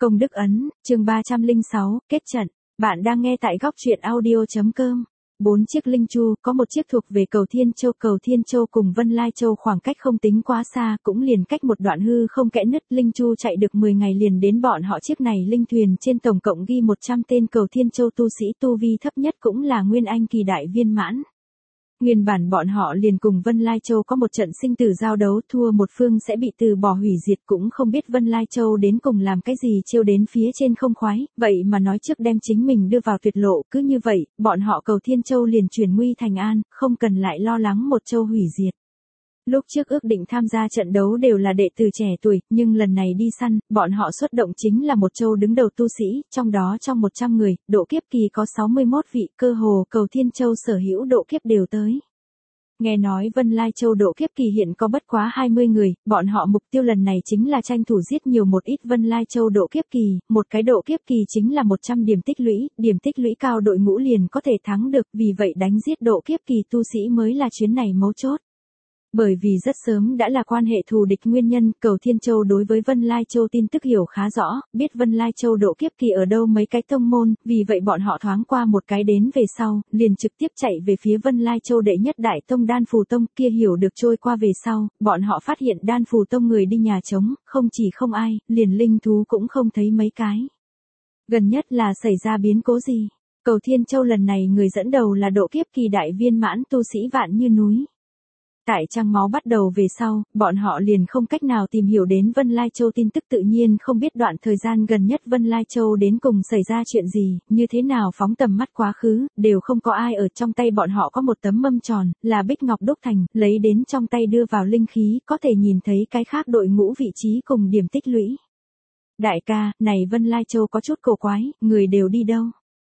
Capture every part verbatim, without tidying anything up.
Công đức ấn, chương ba trăm lẻ sáu, kết trận. Bạn đang nghe tại góc truyện audio.com. Bốn chiếc linh chu, có một chiếc thuộc về cầu Thiên Châu. Cầu Thiên Châu cùng Vân Lai Châu khoảng cách không tính quá xa, cũng liền cách một đoạn hư không kẽ nứt. Linh chu chạy được mười ngày liền đến bọn họ. Chiếc này linh thuyền trên tổng cộng ghi một trăm tên cầu Thiên Châu tu sĩ, tu vi thấp nhất cũng là Nguyên Anh kỳ đại viên mãn. Nguyên bản bọn họ liền cùng Vân Lai Châu có một trận sinh tử giao đấu, thua một phương sẽ bị từ bỏ hủy diệt, cũng không biết Vân Lai Châu đến cùng làm cái gì chiêu đến phía trên không khoái, vậy mà nói trước đem chính mình đưa vào tuyệt lộ. Cứ như vậy, bọn họ cầu Thiên Châu liền chuyển nguy thành an, không cần lại lo lắng một châu hủy diệt. Lúc trước ước định tham gia trận đấu đều là đệ tử trẻ tuổi, nhưng lần này đi săn, bọn họ xuất động chính là một châu đứng đầu tu sĩ, trong đó trong một trăm người, độ kiếp kỳ có sáu mươi mốt vị, cơ hồ cầu Thiên Châu sở hữu độ kiếp đều tới. Nghe nói Vân Lai Châu độ kiếp kỳ hiện có bất quá hai mươi người, bọn họ mục tiêu lần này chính là tranh thủ giết nhiều một ít Vân Lai Châu độ kiếp kỳ, một cái độ kiếp kỳ chính là một trăm điểm tích lũy, điểm tích lũy cao đội ngũ liền có thể thắng được, vì vậy đánh giết độ kiếp kỳ tu sĩ mới là chuyến này mấu chốt. Bởi vì rất sớm đã là quan hệ thù địch nguyên nhân, cầu Thiên Châu đối với Vân Lai Châu tin tức hiểu khá rõ, biết Vân Lai Châu độ kiếp kỳ ở đâu mấy cái tông môn, vì vậy bọn họ thoáng qua một cái đến về sau, liền trực tiếp chạy về phía Vân Lai Châu đệ nhất đại tông Đan Phù Tông. Kia hiểu được trôi qua về sau, bọn họ phát hiện Đan Phù Tông người đi nhà trống, không chỉ không ai, liền linh thú cũng không thấy mấy cái. Gần nhất là xảy ra biến cố gì? Cầu Thiên Châu lần này người dẫn đầu là độ kiếp kỳ đại viên mãn tu sĩ Vạn Như Núi. Tại Trăng Máu bắt đầu về sau, bọn họ liền không cách nào tìm hiểu đến Vân Lai Châu tin tức, tự nhiên không biết đoạn thời gian gần nhất Vân Lai Châu đến cùng xảy ra chuyện gì, như thế nào phóng tầm mắt quá khứ, đều không có ai ở. Trong tay bọn họ có một tấm mâm tròn, là bích ngọc đúc thành, lấy đến trong tay đưa vào linh khí, có thể nhìn thấy cái khác đội ngũ vị trí cùng điểm tích lũy. Đại ca, này Vân Lai Châu có chút cổ quái, người đều đi đâu?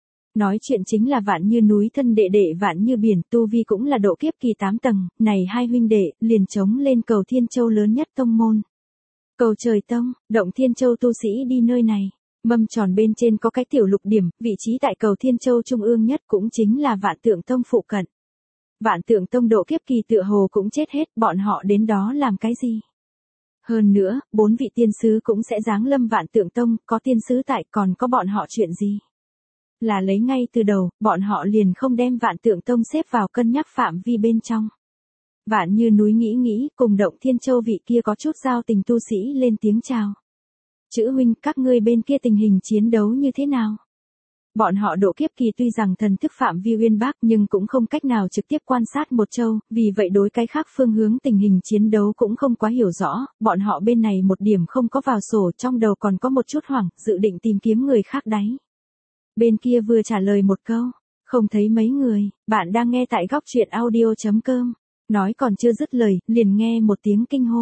Nói chuyện chính là Vạn Như Núi thân đệ đệ Vạn Như Biển, tu vi cũng là độ kiếp kỳ tám tầng, này hai huynh đệ, liền chống lên cầu Thiên Châu lớn nhất tông môn. Cầu Trời Tông, động Thiên Châu tu sĩ đi nơi này. Mâm tròn bên trên có cái tiểu lục điểm, vị trí tại cầu Thiên Châu trung ương nhất cũng chính là Vạn Tượng Tông phụ cận. Vạn Tượng Tông độ kiếp kỳ tựa hồ cũng chết hết, bọn họ đến đó làm cái gì? Hơn nữa, bốn vị tiên sứ cũng sẽ giáng lâm Vạn Tượng Tông, có tiên sứ tại còn có bọn họ chuyện gì? Là lấy ngay từ đầu, bọn họ liền không đem Vạn Tượng Tông xếp vào cân nhắc phạm vi bên trong. Vạn Như Núi nghĩ nghĩ, cùng động Thiên Châu vị kia có chút giao tình tu sĩ lên tiếng chào. Chữ huynh, các ngươi bên kia tình hình chiến đấu như thế nào? Bọn họ độ kiếp kỳ tuy rằng thần thức phạm vi uyên bác nhưng cũng không cách nào trực tiếp quan sát một châu, vì vậy đối cái khác phương hướng tình hình chiến đấu cũng không quá hiểu rõ, bọn họ bên này một điểm không có vào sổ, trong đầu còn có một chút hoảng, dự định tìm kiếm người khác đáy. Bên kia vừa trả lời một câu, không thấy mấy người. Bạn đang nghe tại góc truyện audio.com. Nói còn chưa dứt lời, liền nghe một tiếng kinh hô.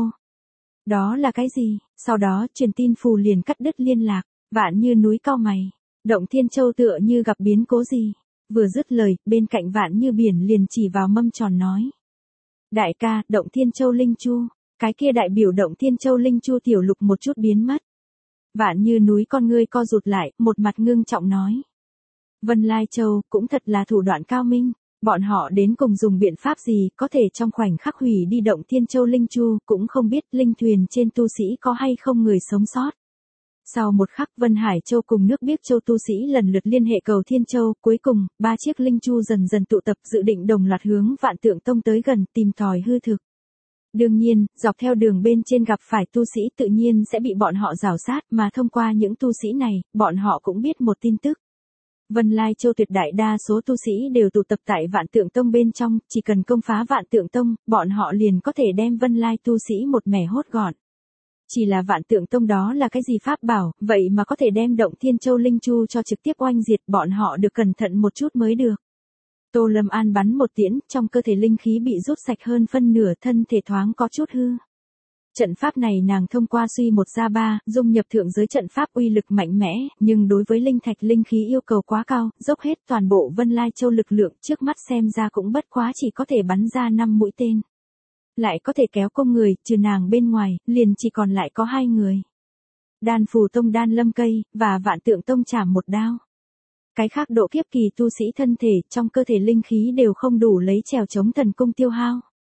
Đó là cái gì? Sau đó truyền tin phù liền cắt đứt liên lạc. Vạn Như Núi cau mày. Động Thiên Châu tựa như gặp biến cố gì. Vừa dứt lời, bên cạnh Vạn Như Biển liền chỉ vào mâm tròn nói. Đại ca, động Thiên Châu linh chu. Cái kia đại biểu động Thiên Châu linh chu tiểu lục một chút biến mất. Vạn Như Núi con ngươi co rụt lại, một mặt ngưng trọng nói. Vân Lai Châu cũng thật là thủ đoạn cao minh, bọn họ đến cùng dùng biện pháp gì có thể trong khoảnh khắc hủy đi động Thiên Châu linh chu, cũng không biết linh thuyền trên tu sĩ có hay không người sống sót. Sau một khắc Vân Hải Châu cùng nước Biếc Châu tu sĩ lần lượt liên hệ cầu Thiên Châu, cuối cùng, ba chiếc linh chu dần dần tụ tập dự định đồng loạt hướng Vạn Tượng Tông tới gần tìm tòi hư thực. Đương nhiên, dọc theo đường bên trên gặp phải tu sĩ tự nhiên sẽ bị bọn họ rào sát, mà thông qua những tu sĩ này, bọn họ cũng biết một tin tức. Vân Lai Châu tuyệt đại đa số tu sĩ đều tụ tập tại Vạn Tượng Tông bên trong, chỉ cần công phá Vạn Tượng Tông, bọn họ liền có thể đem Vân Lai tu sĩ một mẻ hốt gọn. Chỉ là Vạn Tượng Tông đó là cái gì pháp bảo, vậy mà có thể đem động Thiên Châu linh chu cho trực tiếp oanh diệt, bọn họ được cẩn thận một chút mới được. Tô Lâm An bắn một tiễn, trong cơ thể linh khí bị rút sạch hơn phân nửa, thân thể thoáng có chút hư. Trận pháp này nàng thông qua suy một ra ba, dung nhập thượng giới trận pháp uy lực mạnh mẽ, nhưng đối với linh thạch linh khí yêu cầu quá cao, dốc hết toàn bộ Vân Lai Châu lực lượng, trước mắt xem ra cũng bất quá chỉ có thể bắn ra năm mũi tên. Lại có thể kéo công người, trừ nàng bên ngoài, liền chỉ còn lại có hai người. Đan Phù Tông Đan Lâm Cây, và Vạn Tượng Tông Trảm một đao. Cái khác độ kiếp kỳ tu sĩ thân thể, trong cơ thể linh khí đều không đủ lấy trèo chống thần cung tiêu hao.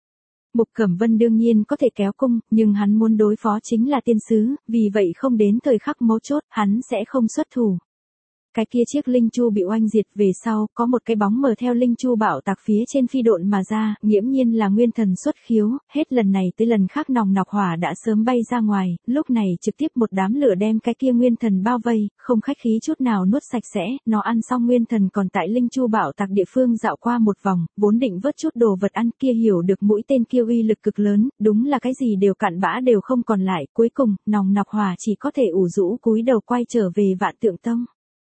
Mục Cẩm Vân đương nhiên có thể kéo cung, nhưng hắn muốn đối phó chính là tiên sứ, vì vậy không đến thời khắc mấu chốt, hắn sẽ không xuất thủ. Cái kia chiếc linh chu bị oanh diệt về sau, có một cái bóng mờ theo linh chu bạo tạc phía trên phi độn mà ra, nghiễm nhiên là nguyên thần xuất khiếu, hết lần này tới lần khác nòng nọc hỏa đã sớm bay ra ngoài, lúc này trực tiếp một đám lửa đem cái kia nguyên thần bao vây, không khách khí chút nào nuốt sạch sẽ, nó ăn xong nguyên thần còn tại linh chu bạo tạc địa phương dạo qua một vòng, vốn định vớt chút đồ vật ăn kia hiểu được mũi tên kia uy lực cực lớn, đúng là cái gì đều cặn bã đều không còn lại, cuối cùng, nòng nọc hỏa chỉ có thể ủ rũ cúi đầu quay trở về Vạn Tượng Tông.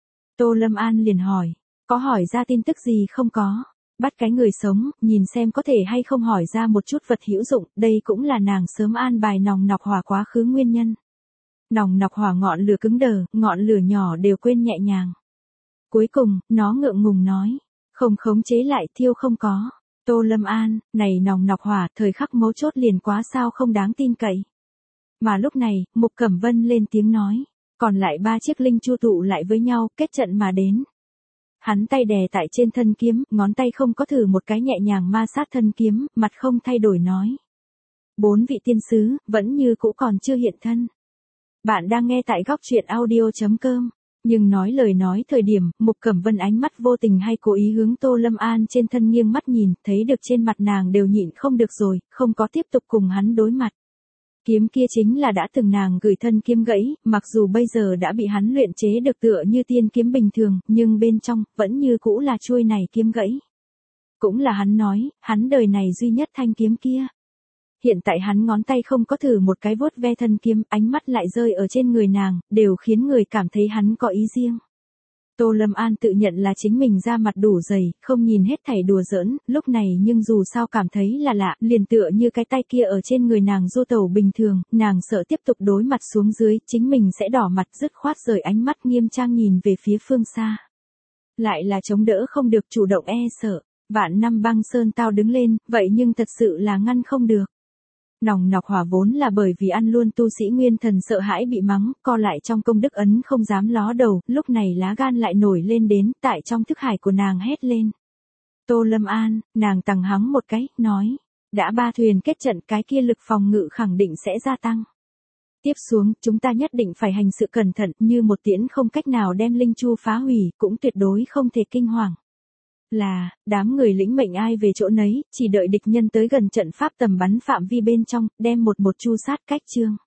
Tô Lâm An liền hỏi, có hỏi ra tin tức gì không có? Bắt cái người sống, nhìn xem có thể hay không hỏi ra một chút vật hữu dụng, đây cũng là nàng sớm an bài nòng nọc hỏa quá khứ nguyên nhân. Nòng nọc hỏa ngọn lửa cứng đờ, ngọn lửa nhỏ đều quên nhẹ nhàng. Cuối cùng, nó ngượng ngùng nói, không khống chế lại thiêu không có. Tô Lâm An, này nòng nọc hỏa, thời khắc mấu chốt liền quá sao không đáng tin cậy. Mà lúc này, Mục Cẩm Vân lên tiếng nói. Còn lại ba chiếc linh chu tụ lại với nhau, kết trận mà đến. Hắn tay đè tại trên thân kiếm, ngón tay không có thử một cái nhẹ nhàng ma sát thân kiếm, mặt không thay đổi nói. Bốn vị tiên sứ, vẫn như cũ còn chưa hiện thân. Bạn đang nghe tại góc truyện audio chấm com. Nhưng nói lời nói thời điểm, Mục Cẩm Vân ánh mắt vô tình hay cố ý hướng Tô Lâm An trên thân nghiêng mắt nhìn, thấy được trên mặt nàng đều nhịn không được rồi, không có tiếp tục cùng hắn đối mặt. Kiếm kia chính là đã từng nàng gửi thân kiếm gãy, mặc dù bây giờ đã bị hắn luyện chế được tựa như tiên kiếm bình thường, nhưng bên trong, vẫn như cũ là chuôi này kiếm gãy. Cũng là hắn nói, hắn đời này duy nhất thanh kiếm kia. Hiện tại hắn ngón tay không có thử một cái vuốt ve thân kiếm, ánh mắt lại rơi ở trên người nàng, đều khiến người cảm thấy hắn có ý riêng. Tô Lâm An tự nhận là chính mình ra mặt đủ dày, không nhìn hết thảy đùa giỡn, lúc này nhưng dù sao cảm thấy là lạ, liền tựa như cái tay kia ở trên người nàng du tẩu bình thường, nàng sợ tiếp tục đối mặt xuống dưới, chính mình sẽ đỏ mặt dứt khoát rời ánh mắt nghiêm trang nhìn về phía phương xa. Lại là chống đỡ không được chủ động e sợ, vạn năm băng sơn tao đứng lên, vậy nhưng thật sự là ngăn không được. Nòng nọc hỏa vốn là bởi vì ăn luôn tu sĩ nguyên thần sợ hãi bị mắng, co lại trong công đức ấn không dám ló đầu, lúc này lá gan lại nổi lên đến, tại trong thức hải của nàng hét lên. Tô Lâm An, nàng tằng hắng một cái, nói, đã ba thuyền kết trận cái kia lực phòng ngự khẳng định sẽ gia tăng. Tiếp xuống, chúng ta nhất định phải hành sự cẩn thận, như một tiễn không cách nào đem linh chu phá hủy, cũng tuyệt đối không thể kinh hoàng. Là, đám người lĩnh mệnh ai về chỗ nấy, chỉ đợi địch nhân tới gần trận pháp tầm bắn phạm vi bên trong, đem một một chu sát cách chương.